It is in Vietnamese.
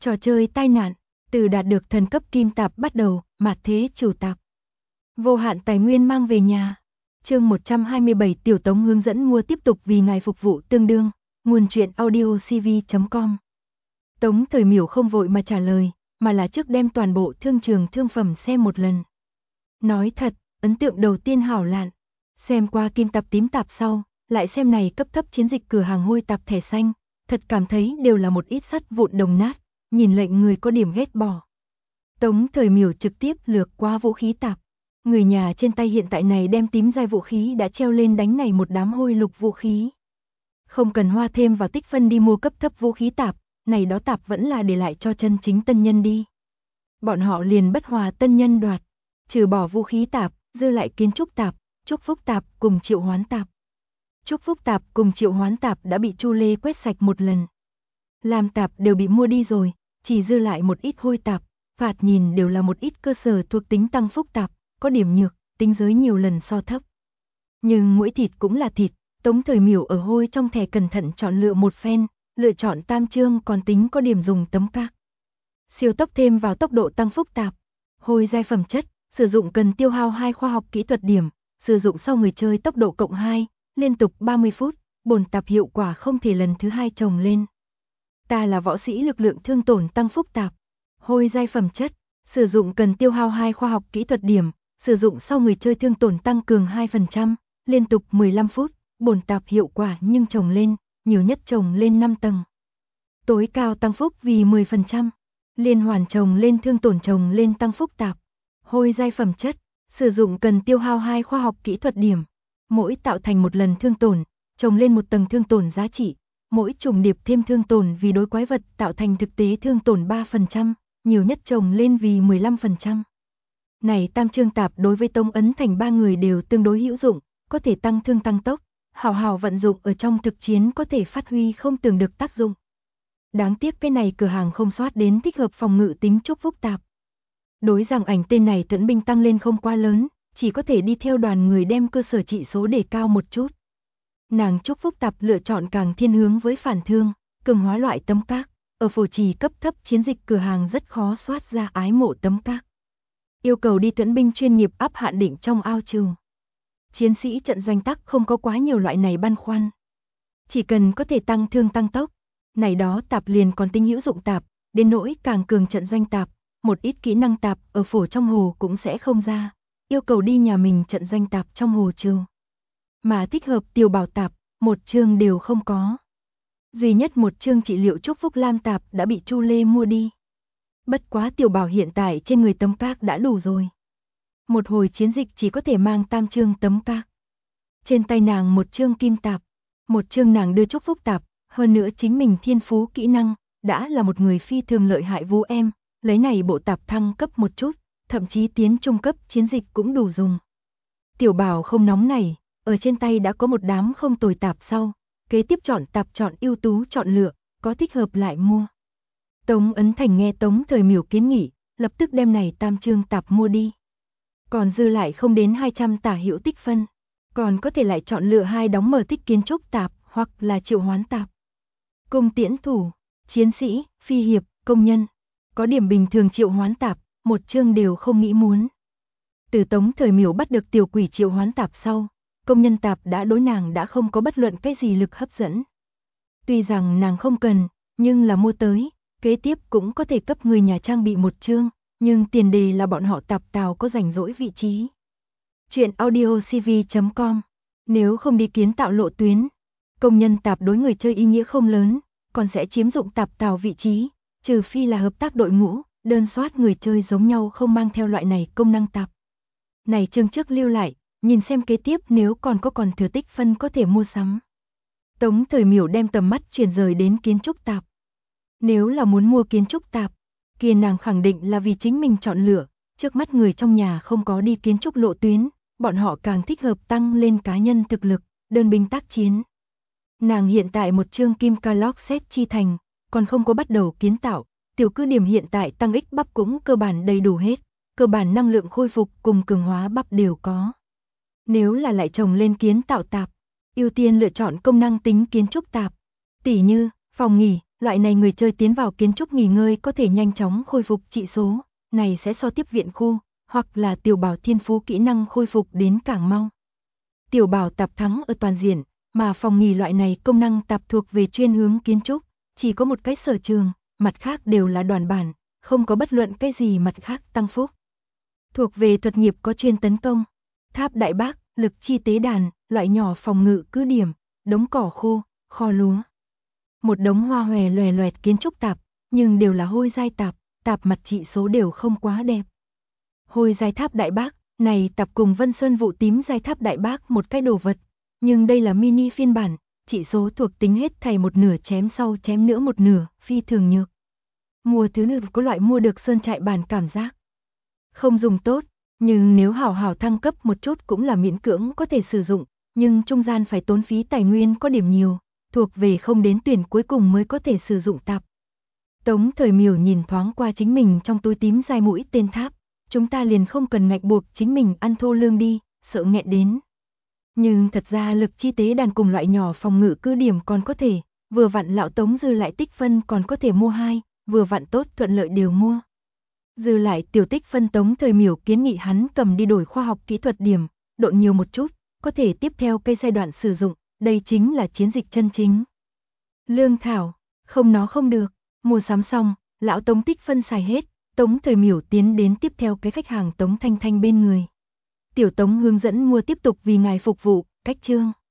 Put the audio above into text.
Trò chơi tai nạn, từ đạt được thần cấp kim tạp bắt đầu, mạt thế chủ tạp. Vô hạn tài nguyên mang về nhà. Chương 127 Tiểu Tống hướng dẫn mua tiếp tục vì ngài phục vụ tương đương. Nguồn truyện audiocv.com. Tống Thời Miểu không vội mà trả lời, mà là trước đem toàn bộ thương trường thương phẩm xem một lần. Nói thật, ấn tượng đầu tiên hảo lạn. Xem qua kim tạp tím tạp sau, lại xem này cấp thấp chiến dịch cửa hàng hôi tạp thẻ xanh, thật cảm thấy đều là một ít sắt vụn đồng nát, nhìn lệnh người có điểm ghét bỏ. Tống Thời Miểu trực tiếp lược qua vũ khí tạp. Người nhà trên tay hiện tại này đem tím giai vũ khí đã treo lên đánh này một đám hôi lục vũ khí. Không cần hoa thêm vào tích phân đi mua cấp thấp vũ khí tạp, này đó tạp vẫn là để lại cho chân chính tân nhân đi. Bọn họ liền bất hòa tân nhân đoạt, trừ bỏ vũ khí tạp, dư lại kiến trúc tạp, chúc phúc tạp cùng triệu hoán tạp. Chúc phúc tạp cùng triệu hoán tạp đã bị Chu Lê quét sạch một lần. Làm tạp đều bị mua đi rồi, chỉ dư lại một ít hôi tạp, phạt nhìn đều là một ít cơ sở thuộc tính tăng phúc tạp, có điểm nhược, tính giới nhiều lần so thấp. Nhưng mỗi thịt cũng là thịt, Tống Thời Miểu ở hôi trong thẻ cẩn thận chọn lựa một phen, lựa chọn tam chương còn tính có điểm dùng tấm các. Siêu tốc thêm vào tốc độ tăng phúc tạp, hôi giai phẩm chất, sử dụng cần tiêu hao 2 khoa học kỹ thuật điểm, sử dụng sau người chơi tốc độ cộng 2, liên tục 30 phút, bổn tạp hiệu quả không thể lần thứ 2 trồng lên. Ta là võ sĩ lực lượng thương tổn tăng phúc tạp, hôi giai phẩm chất, sử dụng cần tiêu hao 2 khoa học kỹ thuật điểm, sử dụng sau người chơi thương tổn tăng cường 2%, liên tục 15 phút, bổn tạp hiệu quả nhưng trồng lên, nhiều nhất trồng lên 5 tầng. Tối cao tăng phúc vì 10%, liên hoàn trồng lên thương tổn trồng lên tăng phúc tạp, hôi giai phẩm chất, sử dụng cần tiêu hao 2 khoa học kỹ thuật điểm, mỗi tạo thành một lần thương tổn, trồng lên một tầng thương tổn giá trị, mỗi trùng điệp thêm thương tổn vì đối quái vật tạo thành thực tế thương tổn 3%, nhiều nhất trồng lên vì 15%. Này tam chương tạp đối với Tống Ấn Thành 3 người đều tương đối hữu dụng, có thể tăng thương tăng tốc, hào hào vận dụng ở trong thực chiến có thể phát huy không tưởng được tác dụng. Đáng tiếc cái này cửa hàng không soát đến thích hợp phòng ngự tính chúc phúc tạp. Đối rằng ảnh tên này tuẫn binh tăng lên không quá lớn, chỉ có thể đi theo đoàn người đem cơ sở trị số để cao một chút. Nàng chúc phúc tạp lựa chọn càng thiên hướng với phản thương, cường hóa loại tấm các, ở phổ trì cấp thấp chiến dịch cửa hàng rất khó soát ra ái mộ tấm các. Yêu cầu đi tuẫn binh chuyên nghiệp áp hạn định trong ao trừ. Chiến sĩ trận doanh tắc không có quá nhiều loại này băn khoăn. Chỉ cần có thể tăng thương tăng tốc, này đó tạp liền còn tinh hữu dụng tạp, đến nỗi càng cường trận doanh tạp, một ít kỹ năng tạp ở phổ trong hồ cũng sẽ không ra, yêu cầu đi nhà mình trận doanh tạp trong hồ trừ. Mà thích hợp tiểu bảo tạp, một chương đều không có. Duy nhất một chương trị liệu chúc phúc lam tạp đã bị Chu Lê mua đi. Bất quá tiểu bảo hiện tại trên người tấm các đã đủ rồi. Một hồi chiến dịch chỉ có thể mang tam chương tấm các. Trên tay nàng một chương kim tạp, một chương nàng đưa chúc phúc tạp, hơn nữa chính mình thiên phú kỹ năng, đã là một người phi thường lợi hại vũ em, lấy này bộ tạp thăng cấp một chút, thậm chí tiến trung cấp chiến dịch cũng đủ dùng. Tiểu bảo không nóng này, ở trên tay đã có một đám không tồi tạp sau, kế tiếp chọn tạp chọn ưu tú chọn lựa, có thích hợp lại mua. Tống Ấn Thành nghe Tống Thời Miểu kiến nghị, lập tức đem này tam chương tạp mua đi. Còn dư lại không đến 200 tả hữu tích phân, còn có thể lại chọn lựa 2 đóng mở tích kiến trúc tạp hoặc là triệu hoán tạp. Cung tiễn thủ, chiến sĩ, phi hiệp, công nhân, có điểm bình thường triệu hoán tạp, một chương đều không nghĩ muốn. Từ Tống Thời Miểu bắt được tiểu quỷ triệu hoán tạp sau, công nhân tạp đã đối nàng đã không có bất luận cái gì lực hấp dẫn. Tuy rằng nàng không cần, nhưng là mua tới, kế tiếp cũng có thể cấp người nhà trang bị một chương, nhưng tiền đề là bọn họ tạp tào có rảnh rỗi vị trí. Chuyện audiocv.com. Nếu không đi kiến tạo lộ tuyến, công nhân tạp đối người chơi ý nghĩa không lớn, còn sẽ chiếm dụng tạp tào vị trí, trừ phi là hợp tác đội ngũ, đơn soát người chơi giống nhau không mang theo loại này công năng tạp. Này chương trước lưu lại, nhìn xem kế tiếp nếu còn thừa tích phân có thể mua sắm. Tống Thời Miểu đem tầm mắt chuyển rời đến kiến trúc tạp. Nếu là muốn mua kiến trúc tạp, kia nàng khẳng định là vì chính mình chọn lựa, trước mắt người trong nhà không có đi kiến trúc lộ tuyến, bọn họ càng thích hợp tăng lên cá nhân thực lực, đơn binh tác chiến. Nàng hiện tại một chương kim Carlock set chi thành, còn không có bắt đầu kiến tạo, tiểu cứ điểm hiện tại tăng ích bắp cũng cơ bản đầy đủ hết, cơ bản năng lượng khôi phục cùng cường hóa bắp đều có. Nếu là lại trồng lên kiến tạo tạp, ưu tiên lựa chọn công năng tính kiến trúc tạp, tỉ như phòng nghỉ, loại này người chơi tiến vào kiến trúc nghỉ ngơi có thể nhanh chóng khôi phục trị số, này sẽ so tiếp viện khu, hoặc là tiểu bảo thiên phú kỹ năng khôi phục đến càng mau. Tiểu bảo tạp thắng ở toàn diện, mà phòng nghỉ loại này công năng tạp thuộc về chuyên hướng kiến trúc, chỉ có một cái sở trường, mặt khác đều là đoàn bản, không có bất luận cái gì mặt khác tăng phúc. Thuộc về thuật nghiệp có chuyên tấn công, tháp đại bác, lực chi tế đàn, loại nhỏ phòng ngự cứ điểm, đống cỏ khô, kho lúa. Một đống hoa hòe loè loẹt kiến trúc tạp, nhưng đều là hôi giai tạp, tạp mặt trị số đều không quá đẹp. Hôi giai tháp đại bác, này tạp cùng Vân Sơn vụ tím giai tháp đại bác một cái đồ vật, nhưng đây là mini phiên bản, trị số thuộc tính hết thảy một nửa chém sau chém nữa một nửa, phi thường nhược. Mua thứ nữa có loại mua được sơn trại bản cảm giác. Không dùng tốt, nhưng nếu hảo hảo thăng cấp một chút cũng là miễn cưỡng có thể sử dụng, nhưng trung gian phải tốn phí tài nguyên có điểm nhiều, thuộc về không đến tuyển cuối cùng mới có thể sử dụng tạp. Tống Thời Miểu nhìn thoáng qua chính mình trong túi tím dài mũi tên tháp, chúng ta liền không cần ngạch buộc chính mình ăn thô lương đi, sợ nghẹn đến. Nhưng thật ra lực chi tế đàn cùng loại nhỏ phòng ngự cứ điểm còn có thể, vừa vặn lão Tống dư lại tích phân còn có thể mua 2, vừa vặn tốt thuận lợi đều mua. Dư lại tiểu tích phân Tống Thời Miểu kiến nghị hắn cầm đi đổi khoa học kỹ thuật điểm, độn nhiều một chút, có thể tiếp theo cây giai đoạn sử dụng, đây chính là chiến dịch chân chính. Lương thảo, không nó không được, mua sắm xong, lão Tống tích phân xài hết, Tống Thời Miểu tiến đến tiếp theo cái khách hàng Tống Thanh Thanh bên người. Tiểu Tống hướng dẫn mua tiếp tục vì ngài phục vụ, cách chương.